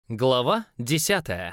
Глава 10.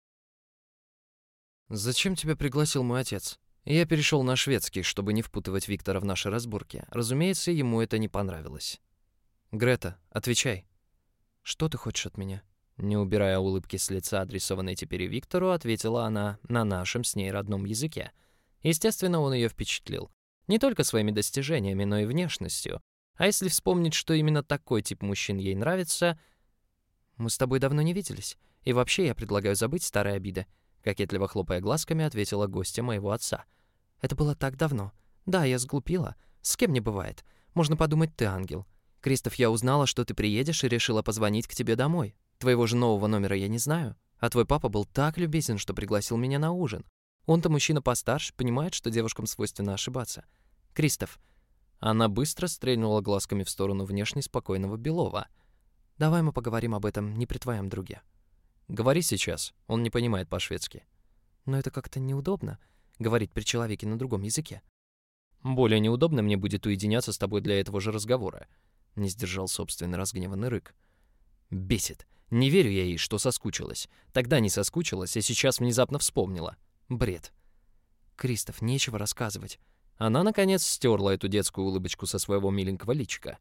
«Зачем тебя пригласил мой отец?» Я перешел на шведский, чтобы не впутывать Виктора в наши разборки. Разумеется, ему это не понравилось. «Грета, отвечай». «Что ты хочешь от меня?» Не убирая улыбки с лица, адресованной теперь и Виктору, ответила она на нашем с ней родном языке. Естественно, он ее впечатлил. Не только своими достижениями, но и внешностью. А если вспомнить, что именно такой тип мужчин ей нравится... «Мы с тобой давно не виделись. И вообще я предлагаю забыть старые обиды», — кокетливо хлопая глазками, ответила гостья моего отца. «Это было так давно. Да, я сглупила. С кем не бывает. Можно подумать, ты ангел. Кристоф, я узнала, что ты приедешь, и решила позвонить к тебе домой. Твоего же нового номера я не знаю. А твой папа был так любезен, что пригласил меня на ужин. Он-то мужчина постарше, понимает, что девушкам свойственно ошибаться. Кристоф». Она быстро стрельнула глазками в сторону внешне спокойного Белова. «Давай мы поговорим об этом не при твоем друге». «Говори сейчас, он не понимает по-шведски». «Но это как-то неудобно, говорить при человеке на другом языке». «Более неудобно мне будет уединяться с тобой для этого же разговора», — не сдержал собственный разгневанный рык. «Бесит. Не верю я ей, что соскучилась. Тогда не соскучилась, а сейчас внезапно вспомнила. Бред». «Кристоф, нечего рассказывать». Она, наконец, стерла эту детскую улыбочку со своего миленького личика.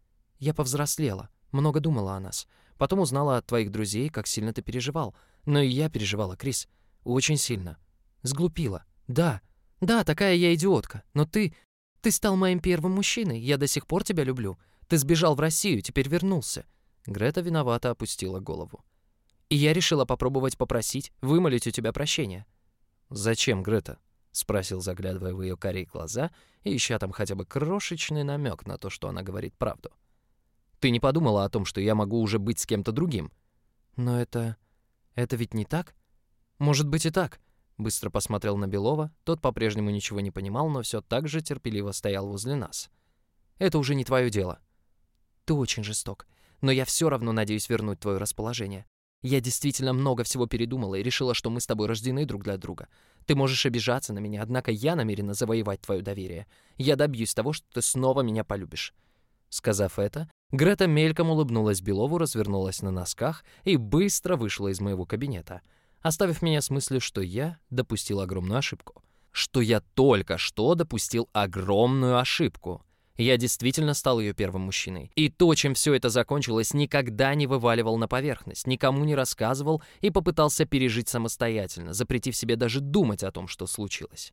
«Я повзрослела, много думала о нас. Потом узнала от твоих друзей, как сильно ты переживал. Но и я переживала, Крис. Очень сильно. Сглупила. Да, такая я идиотка. Но ты стал моим первым мужчиной. Я до сих пор тебя люблю. Ты сбежал в Россию, теперь вернулся». Грета виновато опустила голову. «И я решила попробовать попросить, вымолить у тебя прощения». «Зачем, Грета?» — спросил, заглядывая в ее карие глаза и ища там хотя бы крошечный намек на то, что она говорит правду. «Ты не подумала о том, что я могу уже быть с кем-то другим?» «Но это ведь не так?» «Может быть и так», — быстро посмотрел на Белова. Тот по-прежнему ничего не понимал, но все так же терпеливо стоял возле нас. «Это уже не твое дело». «Ты очень жесток, но я все равно надеюсь вернуть твое расположение. Я действительно много всего передумала и решила, что мы с тобой рождены друг для друга. Ты можешь обижаться на меня, однако я намерена завоевать твое доверие. Я добьюсь того, что ты снова меня полюбишь». Сказав это, Грета мельком улыбнулась Белову, развернулась на носках и быстро вышла из моего кабинета, оставив меня с мыслью, что я допустил огромную ошибку. Что я только что допустил огромную ошибку. Я действительно стал ее первым мужчиной. И то, чем все это закончилось, никогда не вываливал на поверхность, никому не рассказывал и попытался пережить самостоятельно, запретив себе даже думать о том, что случилось.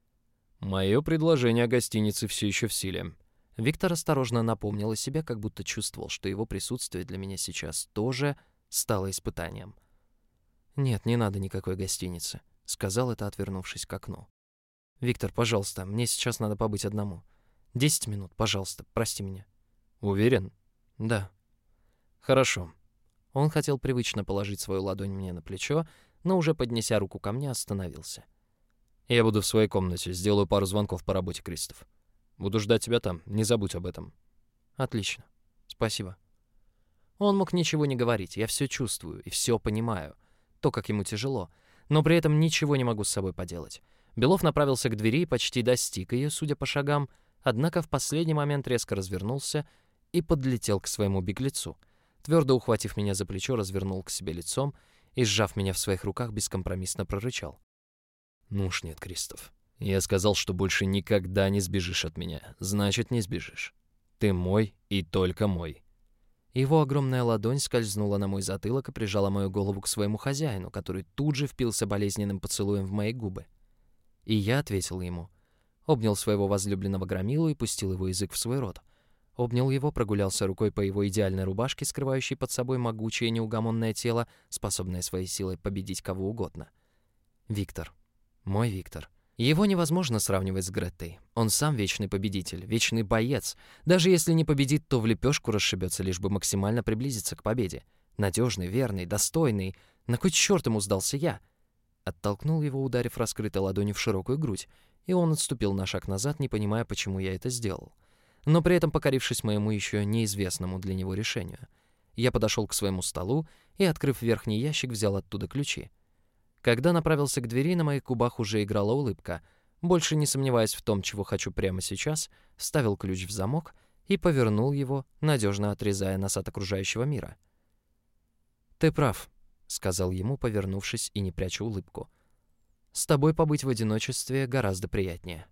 «Мое предложение о гостинице все еще в силе». Виктор осторожно напомнил о себе, как будто чувствовал, что его присутствие для меня сейчас тоже стало испытанием. «Нет, не надо никакой гостиницы», — сказал это, отвернувшись к окну. «Виктор, пожалуйста, мне сейчас надо побыть одному. 10 минут, пожалуйста, прости меня». «Уверен?» «Да». «Хорошо». Он хотел привычно положить свою ладонь мне на плечо, но уже поднеся руку ко мне, остановился. «Я буду в своей комнате, сделаю пару звонков по работе, Кристоф. Буду ждать тебя там, не забудь об этом». «Отлично. Спасибо». Он мог ничего не говорить, я все чувствую и все понимаю. То, как ему тяжело, но при этом ничего не могу с собой поделать. Белов направился к двери и почти достиг ее, судя по шагам, однако в последний момент резко развернулся и подлетел к своему беглецу. Твердо ухватив меня за плечо, развернул к себе лицом и, сжав меня в своих руках, бескомпромиссно прорычал. «Ну уж нет, Кристоф. Я сказал, что больше никогда не сбежишь от меня. Значит, не сбежишь. Ты мой и только мой». Его огромная ладонь скользнула на мой затылок и прижала мою голову к своему хозяину, который тут же впился болезненным поцелуем в мои губы. И я ответил ему. Обнял своего возлюбленного громилу и пустил его язык в свой рот. Обнял его, прогулялся рукой по его идеальной рубашке, скрывающей под собой могучее неугомонное тело, способное своей силой победить кого угодно. Виктор. Мой Виктор. Его невозможно сравнивать с Греттой. Он сам вечный победитель, вечный боец. Даже если не победит, то в лепешку расшибется, лишь бы максимально приблизиться к победе. Надежный, верный, достойный. На кой черт ему сдался я? Оттолкнул его, ударив раскрытой ладонью в широкую грудь, и он отступил на шаг назад, не понимая, почему я это сделал. Но при этом покорившись моему еще неизвестному для него решению. Я подошел к своему столу и, открыв верхний ящик, взял оттуда ключи. Когда направился к двери, на моих губах уже играла улыбка. Больше не сомневаясь в том, чего хочу прямо сейчас, вставил ключ в замок и повернул его, надежно отрезая нас от окружающего мира. «Ты прав. — сказал ему, повернувшись и не пряча улыбку. «С тобой побыть в одиночестве гораздо приятнее».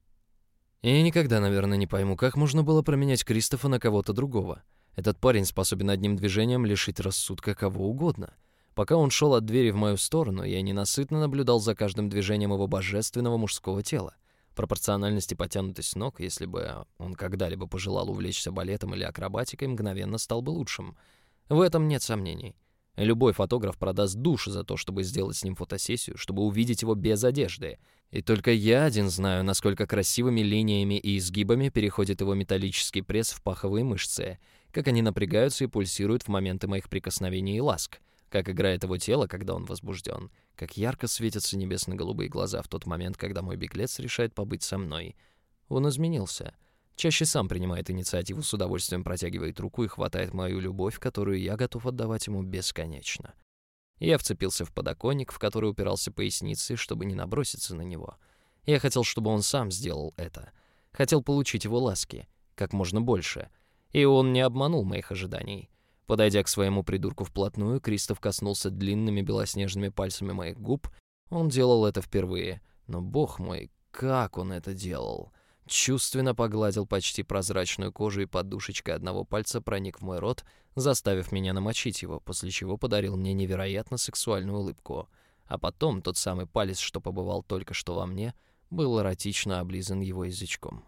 И я никогда, наверное, не пойму, как можно было променять Кристофа на кого-то другого. Этот парень способен одним движением лишить рассудка кого угодно. Пока он шел от двери в мою сторону, я ненасытно наблюдал за каждым движением его божественного мужского тела. Пропорциональность и потянутость ног, если бы он когда-либо пожелал увлечься балетом или акробатикой, мгновенно стал бы лучшим. В этом нет сомнений. Любой фотограф продаст душу за то, чтобы сделать с ним фотосессию, чтобы увидеть его без одежды. И только я один знаю, насколько красивыми линиями и изгибами переходит его металлический пресс в паховые мышцы, как они напрягаются и пульсируют в моменты моих прикосновений и ласк, как играет его тело, когда он возбужден, как ярко светятся небесно-голубые глаза в тот момент, когда мой беглец решает побыть со мной. Он изменился. Чаще сам принимает инициативу, с удовольствием протягивает руку и хватает мою любовь, которую я готов отдавать ему бесконечно. Я вцепился в подоконник, в который упирался поясницей, чтобы не наброситься на него. Я хотел, чтобы он сам сделал это. Хотел получить его ласки, как можно больше. И он не обманул моих ожиданий. Подойдя к своему придурку вплотную, Кристоф коснулся длинными белоснежными пальцами моих губ. Он делал это впервые. Но, бог мой, как он это делал! Чувственно погладил почти прозрачную кожу, и подушечкой одного пальца проник в мой рот, заставив меня намочить его, после чего подарил мне невероятно сексуальную улыбку. А потом тот самый палец, что побывал только что во мне, был эротично облизан его язычком.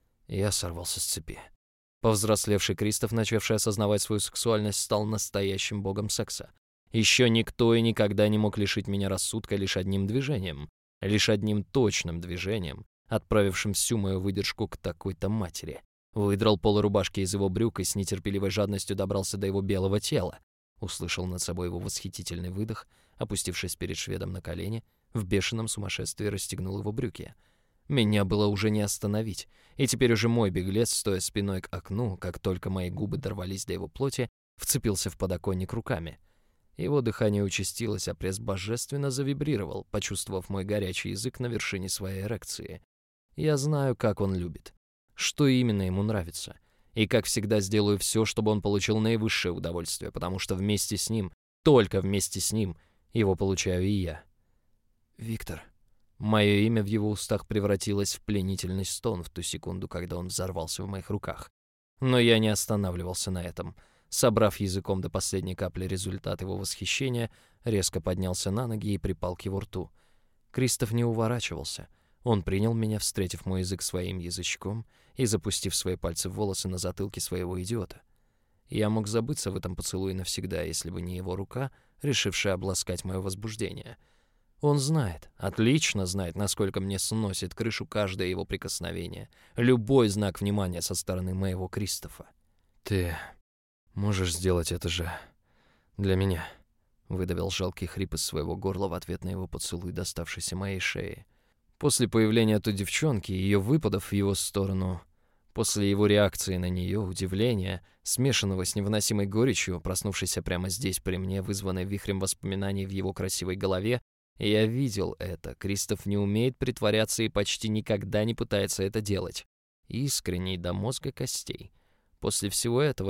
Я сорвался с цепи. Повзрослевший Кристоф, начавший осознавать свою сексуальность, стал настоящим богом секса. Еще никто и никогда не мог лишить меня рассудка лишь одним движением, лишь одним точным движением, отправившим всю мою выдержку к такой-то матери. Выдрал полы рубашки из его брюк и с нетерпеливой жадностью добрался до его белого тела. Услышал над собой его восхитительный выдох, опустившись перед шведом на колени, в бешеном сумасшествии расстегнул его брюки. Меня было уже не остановить, и теперь уже мой беглец, стоя спиной к окну, как только мои губы дорвались до его плоти, вцепился в подоконник руками. Его дыхание участилось, а пресс божественно завибрировал, почувствовав мой горячий язык на вершине своей эрекции. Я знаю, как он любит, что именно ему нравится, и, как всегда, сделаю все, чтобы он получил наивысшее удовольствие, потому что вместе с ним, только вместе с ним, его получаю и я. Виктор. Мое имя в его устах превратилось в пленительный стон в ту секунду, когда он взорвался в моих руках. Но я не останавливался на этом. Собрав языком до последней капли результат его восхищения, резко поднялся на ноги и припал к его рту. Кристоф не уворачивался. Он принял меня, встретив мой язык своим язычком и запустив свои пальцы в волосы на затылке своего идиота. Я мог забыться в этом поцелуе навсегда, если бы не его рука, решившая обласкать мое возбуждение. Он знает, отлично знает, насколько мне сносит крышу каждое его прикосновение, любой знак внимания со стороны моего Кристофа. «Ты можешь сделать это же для меня?» — выдавил жалкий хрип из своего горла в ответ на его поцелуй, доставшийся моей шее. После появления той девчонки и ее выпадов в его сторону, после его реакции на нее, удивления, смешанного с невыносимой горечью, проснувшейся прямо здесь при мне, вызванной вихрем воспоминаний в его красивой голове, я видел это. Кристоф не умеет притворяться и почти никогда не пытается это делать. Искренний до мозга костей. После всего этого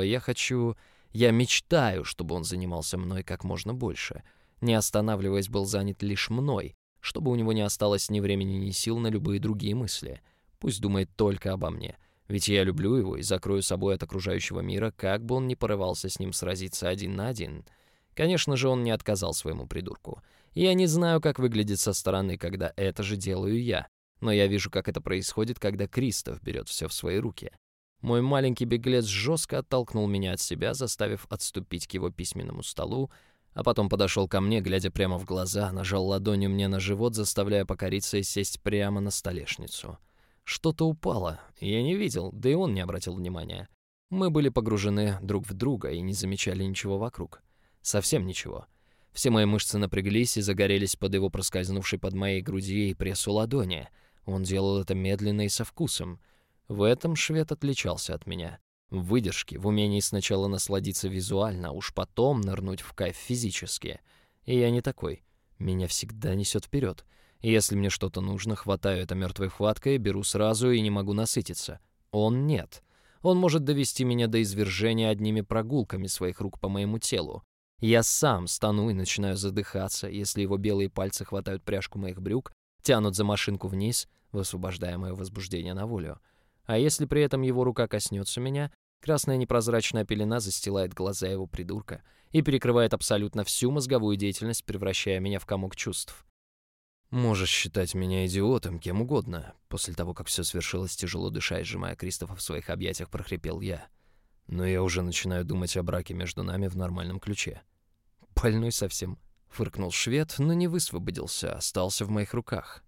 я мечтаю, чтобы он занимался мной как можно больше. Не останавливаясь, был занят лишь мной, чтобы у него не осталось ни времени, ни сил на любые другие мысли. Пусть думает только обо мне. Ведь я люблю его и закрою собой от окружающего мира, как бы он ни порывался с ним сразиться один на один. Конечно же, он не отказал своему придурку. Я не знаю, как выглядит со стороны, когда это же делаю я, но я вижу, как это происходит, когда Кристоф берет все в свои руки. Мой маленький беглец жестко оттолкнул меня от себя, заставив отступить к его письменному столу, а потом подошел ко мне, глядя прямо в глаза, нажал ладонью мне на живот, заставляя покориться и сесть прямо на столешницу. Что-то упало, я не видел, да и он не обратил внимания. Мы были погружены друг в друга и не замечали ничего вокруг. Совсем ничего. Все мои мышцы напряглись и загорелись под его проскользнувшей под моей груди и прессу ладони. Он делал это медленно и со вкусом. В этом швед отличался от меня. В выдержке, в умении сначала насладиться визуально, а уж потом нырнуть в кайф физически. И я не такой. Меня всегда несет вперед. И если мне что-то нужно, хватаю это мертвой хваткой, беру сразу и не могу насытиться. Он нет. Он может довести меня до извержения одними прогулками своих рук по моему телу. Я сам стану и начинаю задыхаться, если его белые пальцы хватают пряжку моих брюк, тянут за машинку вниз, высвобождая мое возбуждение на волю. А если при этом его рука коснется меня, красная непрозрачная пелена застилает глаза его придурка и перекрывает абсолютно всю мозговую деятельность, превращая меня в комок чувств. Можешь считать меня идиотом, кем угодно. После того, как все свершилось, тяжело дыша и сжимая Кристофа в своих объятиях, прохрипел я. Но я уже начинаю думать о браке между нами в нормальном ключе. Больной совсем. Фыркнул швед, но не высвободился, остался в моих руках.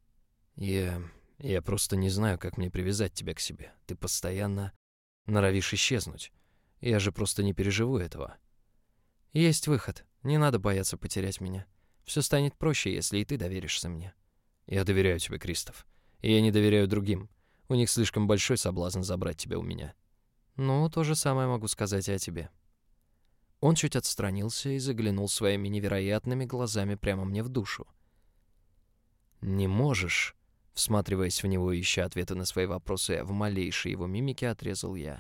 Я просто не знаю, как мне привязать тебя к себе. Ты постоянно норовишь исчезнуть. Я же просто не переживу этого. Есть выход. Не надо бояться потерять меня. Все станет проще, если и ты доверишься мне. Я доверяю тебе, Кристоф. И я не доверяю другим. У них слишком большой соблазн забрать тебя у меня. Ну, то же самое могу сказать и о тебе. Он чуть отстранился и заглянул своими невероятными глазами прямо мне в душу. «Не можешь», всматриваясь в него и ища ответы на свои вопросы, в малейшей его мимике отрезал я.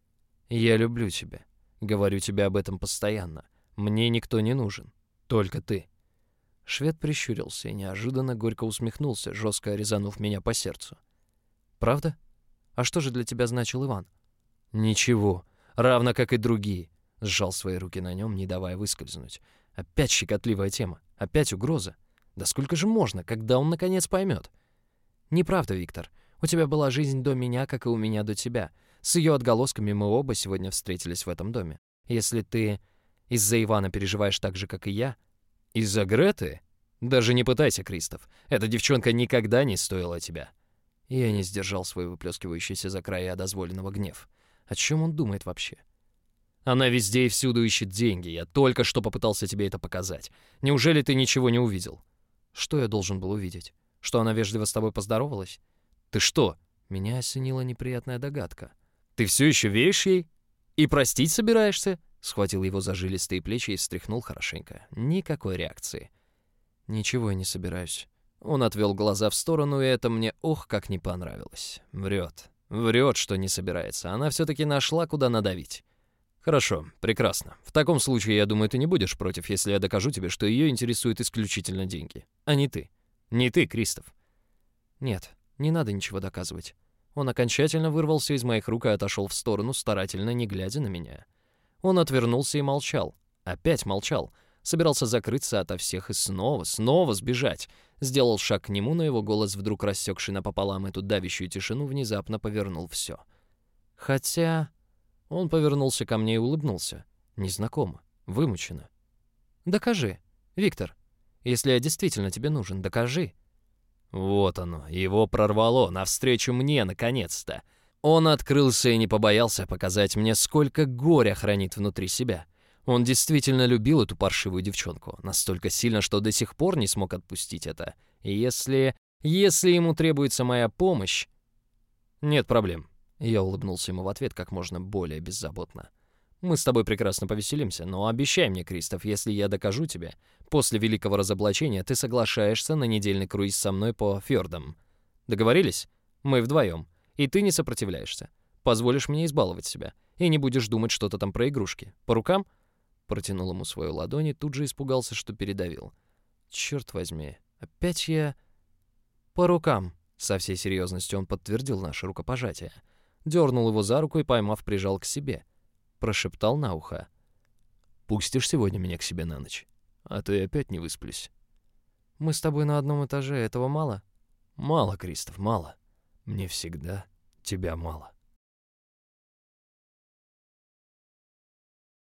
«Я люблю тебя. Говорю тебе об этом постоянно. Мне никто не нужен. Только ты». Швед прищурился и неожиданно горько усмехнулся, жестко резанув меня по сердцу. «Правда? А что же для тебя значил Иван?» «Ничего. Равно как и другие». Сжал свои руки на нем, не давая выскользнуть. Опять щекотливая тема. Опять угроза. Да сколько же можно, когда он наконец поймет? Неправда, Виктор. У тебя была жизнь до меня, как и у меня до тебя. С ее отголосками мы оба сегодня встретились в этом доме. Если ты из-за Ивана переживаешь так же, как и я... Из-за Греты? Даже не пытайся, Кристоф. Эта девчонка никогда не стоила тебя. Я не сдержал свой выплескивающийся за края дозволенного гнев. О чем он думает вообще? Она везде и всюду ищет деньги. Я только что попытался тебе это показать. Неужели ты ничего не увидел? Что я должен был увидеть? Что она вежливо с тобой поздоровалась? Ты что? Меня осенила неприятная догадка. Ты все еще веришь ей? И простить собираешься? Схватил его за жилистые плечи и встряхнул хорошенько. Никакой реакции. Ничего я не собираюсь. Он отвел глаза в сторону, и это мне ох как не понравилось. Врет, что не собирается. Она все-таки нашла, куда надавить. Хорошо, прекрасно. В таком случае, я думаю, ты не будешь против, если я докажу тебе, что ее интересуют исключительно деньги. А не ты. Не ты, Кристоф. Нет, не надо ничего доказывать. Он окончательно вырвался из моих рук и отошел в сторону, старательно не глядя на меня. Он отвернулся и молчал. Опять молчал. Собирался закрыться ото всех и снова сбежать. Сделал шаг к нему, но его голос, вдруг рассекший напополам эту давящую тишину, внезапно повернул все. Хотя... Он повернулся ко мне и улыбнулся. Незнакомо, вымученно. «Докажи, Виктор. Если я действительно тебе нужен, докажи». Вот оно, его прорвало, навстречу мне, наконец-то. Он открылся и не побоялся показать мне, сколько горя хранит внутри себя. Он действительно любил эту паршивую девчонку. Настолько сильно, что до сих пор не смог отпустить это. И если ему требуется моя помощь... Нет проблем. Я улыбнулся ему в ответ как можно более беззаботно. «Мы с тобой прекрасно повеселимся, но обещай мне, Кристоф, если я докажу тебе, после великого разоблачения ты соглашаешься на недельный круиз со мной по фьордам. Договорились? Мы вдвоем. И ты не сопротивляешься. Позволишь мне избаловать себя. И не будешь думать что-то там про игрушки. По рукам?» Протянул ему свою ладонь и тут же испугался, что передавил. «Черт возьми, опять я...» «По рукам», — со всей серьезностью он подтвердил наше рукопожатие. Дернул его за руку и, поймав, прижал к себе. Прошептал на ухо. «Пустишь сегодня меня к себе на ночь? А то я опять не высплюсь». «Мы с тобой на одном этаже, этого мало?» «Мало, Кристоф, мало. Мне всегда тебя мало».